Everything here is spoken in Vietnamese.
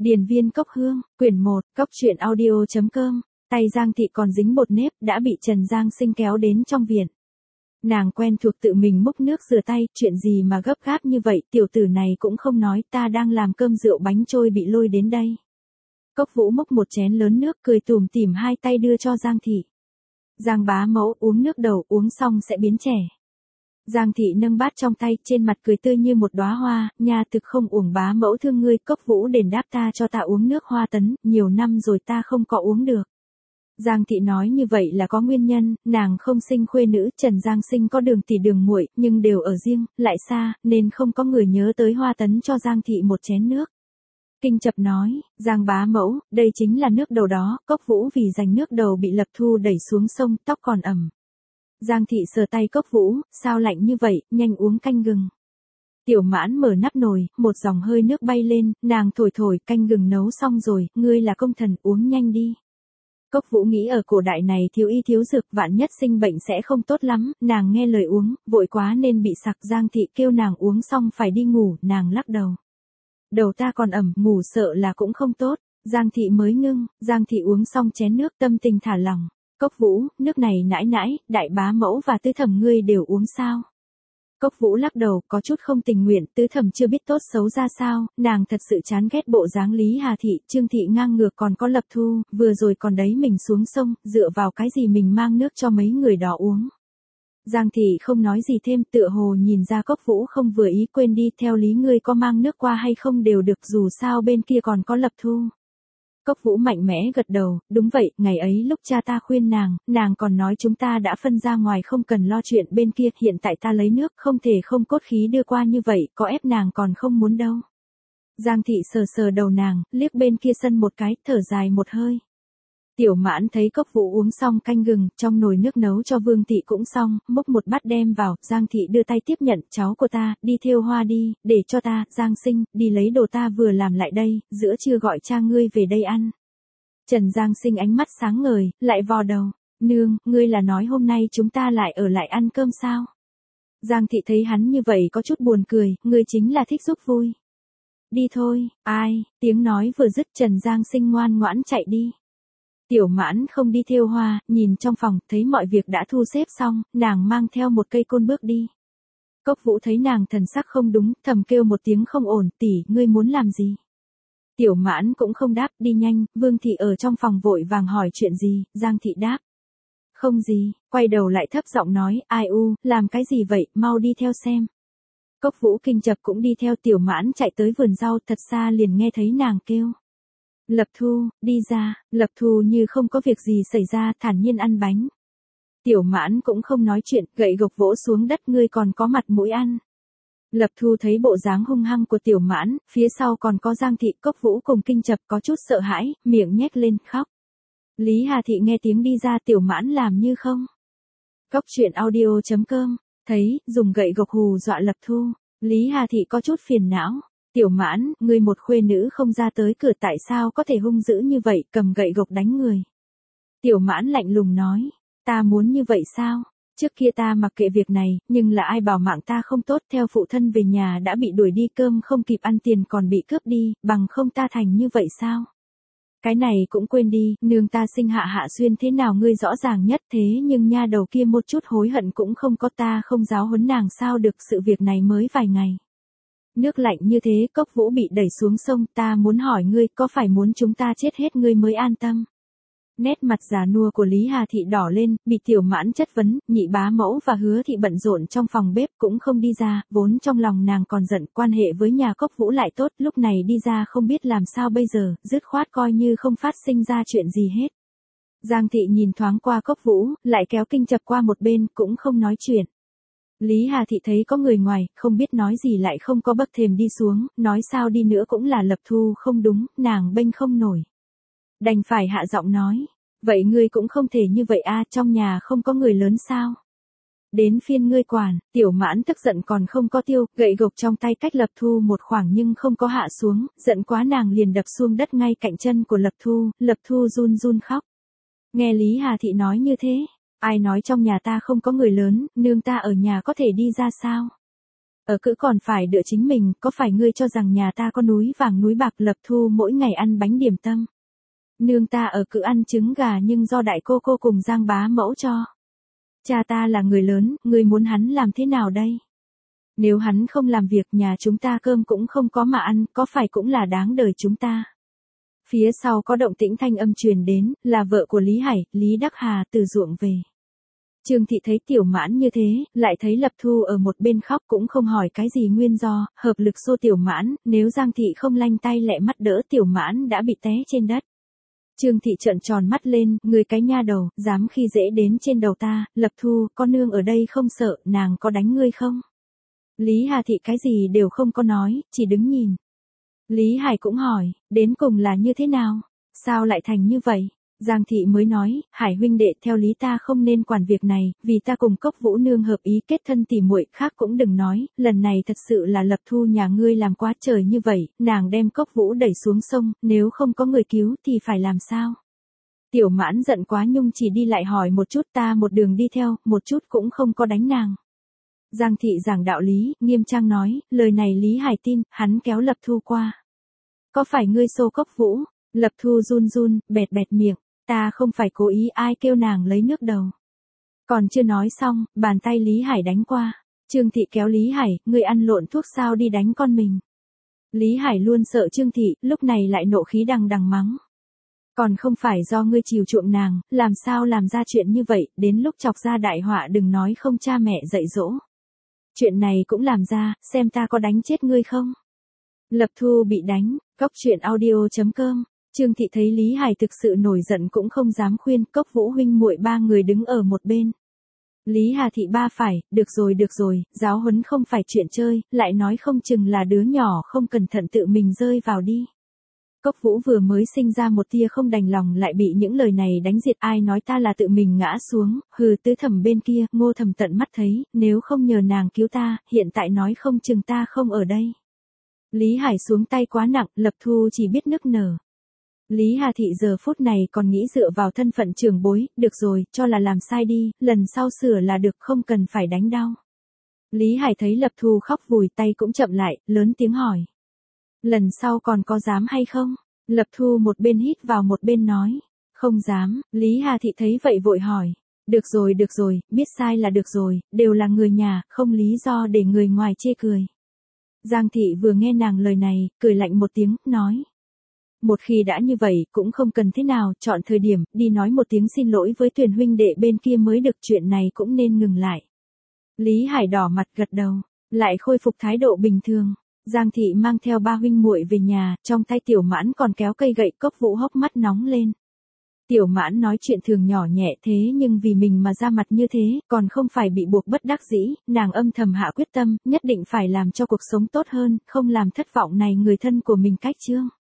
Điền viên cốc hương, quyển 1, cốc truyện audio.com, tay Giang Thị còn dính bột nếp đã bị Trần Giang Sinh kéo đến trong viện. Nàng quen thuộc tự mình múc nước rửa tay, chuyện gì mà gấp gáp như vậy, tiểu tử này cũng không nói, ta đang làm cơm rượu bánh trôi bị lôi đến đây. Cốc Vũ múc một chén lớn nước cười tủm tỉm hai tay đưa cho Giang Thị. Giang bá mẫu uống nước đầu, uống xong sẽ biến trẻ. Giang Thị nâng bát trong tay, trên mặt cười tươi như một đóa hoa, nha thực không uổng bá mẫu thương ngươi, Cốc Vũ đền đáp ta cho ta uống nước hoa tấn, nhiều năm rồi ta không có uống được. Giang Thị nói như vậy là có nguyên nhân, nàng không sinh khuê nữ, Trần Giang Sinh có đường tỷ đường muội, nhưng đều ở riêng, lại xa, nên không có người nhớ tới hoa tấn cho Giang Thị một chén nước. Kinh Chập nói, Giang bá mẫu, đây chính là nước đầu đó, Cốc Vũ vì giành nước đầu bị Lập Thu đẩy xuống sông, tóc còn ẩm. Giang Thị sờ tay Cốc Vũ, sao lạnh như vậy, nhanh uống canh gừng. Tiểu Mãn mở nắp nồi, một dòng hơi nước bay lên, nàng thổi thổi, canh gừng nấu xong rồi, ngươi là công thần, uống nhanh đi. Cốc Vũ nghĩ ở cổ đại này thiếu y thiếu dược, vạn nhất sinh bệnh sẽ không tốt lắm, nàng nghe lời uống, vội quá nên bị sặc. Giang Thị kêu nàng uống xong phải đi ngủ, nàng lắc đầu. Đầu ta còn ẩm, ngủ sợ là cũng không tốt. Giang Thị mới ngưng, Giang Thị uống xong chén nước, tâm tình thả lỏng. Cốc Vũ, nước này nãi nãi, đại bá mẫu và tứ thẩm ngươi đều uống sao? Cốc Vũ lắc đầu, có chút không tình nguyện, tứ thẩm chưa biết tốt xấu ra sao, nàng thật sự chán ghét bộ dáng Lý Hà Thị, Trương Thị ngang ngược còn có Lập Thu, vừa rồi còn đấy mình xuống sông, dựa vào cái gì mình mang nước cho mấy người đó uống. Giang Thị không nói gì thêm, tựa hồ nhìn ra Cốc Vũ không vừa ý, quên đi, theo lý ngươi có mang nước qua hay không đều được, dù sao bên kia còn có Lập Thu. Cốc Vũ mạnh mẽ gật đầu, đúng vậy, ngày ấy lúc cha ta khuyên nàng còn nói chúng ta đã phân ra ngoài không cần lo chuyện bên kia, hiện tại ta lấy nước, không thể không cốt khí đưa qua như vậy, có ép nàng còn không muốn đâu. Giang Thị sờ sờ đầu nàng, liếc bên kia sân một cái, thở dài một hơi. Tiểu Mãn thấy Cốc Vũ uống xong canh gừng, trong nồi nước nấu cho Vương Thị cũng xong, múc một bát đem vào, Giang Thị đưa tay tiếp nhận, cháu của ta, đi thêu hoa đi, để cho ta, Giang Sinh, đi lấy đồ ta vừa làm lại đây, giữa trưa gọi cha ngươi về đây ăn. Trần Giang Sinh ánh mắt sáng ngời, lại vò đầu, nương, ngươi là nói hôm nay chúng ta lại ở lại ăn cơm sao? Giang Thị thấy hắn như vậy có chút buồn cười, ngươi chính là thích giúp vui. Đi thôi, ai, tiếng nói vừa dứt Trần Giang Sinh ngoan ngoãn chạy đi. Tiểu Mãn không đi thêu hoa, nhìn trong phòng, thấy mọi việc đã thu xếp xong, nàng mang theo một cây côn bước đi. Cốc Vũ thấy nàng thần sắc không đúng, thầm kêu một tiếng không ổn, tỷ, ngươi muốn làm gì? Tiểu Mãn cũng không đáp, đi nhanh, Vương Thị ở trong phòng vội vàng hỏi chuyện gì, Giang Thị đáp. Không gì, quay đầu lại thấp giọng nói, ai u, làm cái gì vậy, mau đi theo xem. Cốc Vũ Kinh Chập cũng đi theo. Tiểu Mãn chạy tới vườn rau, thật xa liền nghe thấy nàng kêu. Lập Thu, đi ra, Lập Thu như không có việc gì xảy ra, thản nhiên ăn bánh. Tiểu Mãn cũng không nói chuyện, gậy gộc vỗ xuống đất, ngươi còn có mặt mũi ăn. Lập Thu thấy bộ dáng hung hăng của Tiểu Mãn, phía sau còn có Giang Thị, Cốc Vũ cùng Kinh Chập có chút sợ hãi, miệng nhếch lên, khóc. Lý Hà Thị nghe tiếng đi ra, Tiểu Mãn làm như không. Cốc truyện audio.com, thấy, dùng gậy gộc hù dọa Lập Thu, Lý Hà Thị có chút phiền não. Tiểu Mãn, ngươi một khuê nữ không ra tới cửa tại sao có thể hung dữ như vậy, cầm gậy gộc đánh người. Tiểu Mãn lạnh lùng nói, ta muốn như vậy sao? Trước kia ta mặc kệ việc này, nhưng là ai bảo mạng ta không tốt, theo phụ thân về nhà đã bị đuổi đi, cơm không kịp ăn, tiền còn bị cướp đi, bằng không ta thành như vậy sao? Cái này cũng quên đi, nương ta sinh Hạ Hạ Xuyên thế nào ngươi rõ ràng nhất, thế nhưng nha đầu kia một chút hối hận cũng không có, ta không giáo huấn nàng sao được, sự việc này mới vài ngày. Nước lạnh như thế, Cốc Vũ bị đẩy xuống sông, ta muốn hỏi ngươi, có phải muốn chúng ta chết hết ngươi mới an tâm? Nét mặt già nua của Lý Hà Thị đỏ lên, bị Tiểu Mãn chất vấn, nhị bá mẫu và Hứa Thị bận rộn trong phòng bếp cũng không đi ra, vốn trong lòng nàng còn giận, quan hệ với nhà Cốc Vũ lại tốt, lúc này đi ra không biết làm sao bây giờ, dứt khoát coi như không phát sinh ra chuyện gì hết. Giang Thị nhìn thoáng qua Cốc Vũ, lại kéo Kinh Chập qua một bên, cũng không nói chuyện. Lý Hà Thị thấy có người ngoài, không biết nói gì lại không có bậc thềm đi xuống, nói sao đi nữa cũng là Lập Thu không đúng, nàng bênh không nổi. Đành phải hạ giọng nói, vậy ngươi cũng không thể như vậy a, trong nhà không có người lớn sao? Đến phiên ngươi quản. Tiểu Mãn tức giận còn không có tiêu, gậy gộc trong tay cách Lập Thu một khoảng nhưng không có hạ xuống, giận quá nàng liền đập xuống đất ngay cạnh chân của Lập Thu run run khóc. Nghe Lý Hà Thị nói như thế, ai nói trong nhà ta không có người lớn, nương ta ở nhà có thể đi ra sao? Ở cữ còn phải đựa chính mình, có phải ngươi cho rằng nhà ta có núi vàng núi bạc Lập Thu mỗi ngày ăn bánh điểm tâm. Nương ta ở cữ ăn trứng gà nhưng do đại cô cô cùng Giang bá mẫu cho. Cha ta là người lớn, ngươi muốn hắn làm thế nào đây? Nếu hắn không làm việc nhà chúng ta cơm cũng không có mà ăn, có phải cũng là đáng đời chúng ta. Phía sau có động tĩnh thanh âm truyền đến, là vợ của Lý Hải, Lý Đắc Hà từ ruộng về. Trương Thị thấy Tiểu Mãn như thế, lại thấy Lập Thu ở một bên khóc cũng không hỏi cái gì nguyên do, hợp lực xô Tiểu Mãn, nếu Giang Thị không lanh tay lẹ mắt đỡ Tiểu Mãn đã bị té trên đất. Trương Thị trợn tròn mắt lên, người cái nha đầu, dám khi dễ đến trên đầu ta, Lập Thu, con nương ở đây không sợ, nàng có đánh ngươi không? Lý Hà Thị cái gì đều không có nói, chỉ đứng nhìn. Lý Hải cũng hỏi, đến cùng là như thế nào? Sao lại thành như vậy? Giang Thị mới nói, Hải huynh đệ theo lý ta không nên quản việc này, vì ta cùng Cốc Vũ nương hợp ý kết thân tỉ muội, khác cũng đừng nói, lần này thật sự là Lập Thu nhà ngươi làm quá trời như vậy, nàng đem Cốc Vũ đẩy xuống sông, nếu không có người cứu thì phải làm sao? Tiểu Mãn giận quá nhung chỉ đi lại hỏi một chút, ta một đường đi theo, một chút cũng không có đánh nàng. Giang Thị giảng đạo lý, nghiêm trang nói, lời này Lý Hải tin, hắn kéo Lập Thu qua. Có phải ngươi xô Cốc Vũ? Lập Thu run run, bẹt bẹt miệng, ta không phải cố ý, ai kêu nàng lấy nước đầu. Còn chưa nói xong, bàn tay Lý Hải đánh qua. Trương Thị kéo Lý Hải, ngươi ăn lộn thuốc sao đi đánh con mình. Lý Hải luôn sợ Trương Thị, lúc này lại nộ khí đằng đằng mắng. Còn không phải do ngươi chiều chuộng nàng, làm sao làm ra chuyện như vậy, đến lúc chọc ra đại họa đừng nói không cha mẹ dạy dỗ. Chuyện này cũng làm ra, xem ta có đánh chết ngươi không. Lập Thu bị đánh, Cốc Truyện Audio.com. Trương Thị thấy Lý Hải thực sự nổi giận cũng không dám khuyên, Cốc Vũ huynh muội ba người đứng ở một bên. Lý Hà Thị ba phải, được rồi, giáo huấn không phải chuyện chơi, lại nói không chừng là đứa nhỏ không cẩn thận tự mình rơi vào đi. Cốc Vũ vừa mới sinh ra một tia không đành lòng lại bị những lời này đánh diệt, ai nói ta là tự mình ngã xuống, hừ. Tứ Thẩm bên kia, Ngô Thẩm tận mắt thấy, nếu không nhờ nàng cứu ta, hiện tại nói không chừng ta không ở đây. Lý Hải xuống tay quá nặng, Lập Thu chỉ biết nức nở. Lý Hà Thị giờ phút này còn nghĩ dựa vào thân phận trưởng bối, được rồi, cho là làm sai đi, lần sau sửa là được, không cần phải đánh đau. Lý Hải thấy Lập Thu khóc vùi tay cũng chậm lại, lớn tiếng hỏi. Lần sau còn có dám hay không? Lập Thu một bên hít vào một bên nói. Không dám, Lý Hà Thị thấy vậy vội hỏi. Được rồi, biết sai là được rồi, đều là người nhà, không lý do để người ngoài chê cười. Giang Thị vừa nghe nàng lời này, cười lạnh một tiếng, nói. Một khi đã như vậy, cũng không cần thế nào, chọn thời điểm, đi nói một tiếng xin lỗi với Tuyền huynh đệ bên kia mới được, chuyện này cũng nên ngừng lại. Lý Hải đỏ mặt gật đầu, lại khôi phục thái độ bình thường. Giang Thị mang theo ba huynh muội về nhà, trong tay Tiểu Mãn còn kéo cây gậy, Cốc Vũ hốc mắt nóng lên. Tiểu Mãn nói chuyện thường nhỏ nhẹ thế nhưng vì mình mà ra mặt như thế, còn không phải bị buộc bất đắc dĩ, nàng âm thầm hạ quyết tâm, nhất định phải làm cho cuộc sống tốt hơn, không làm thất vọng này người thân của mình cách chương.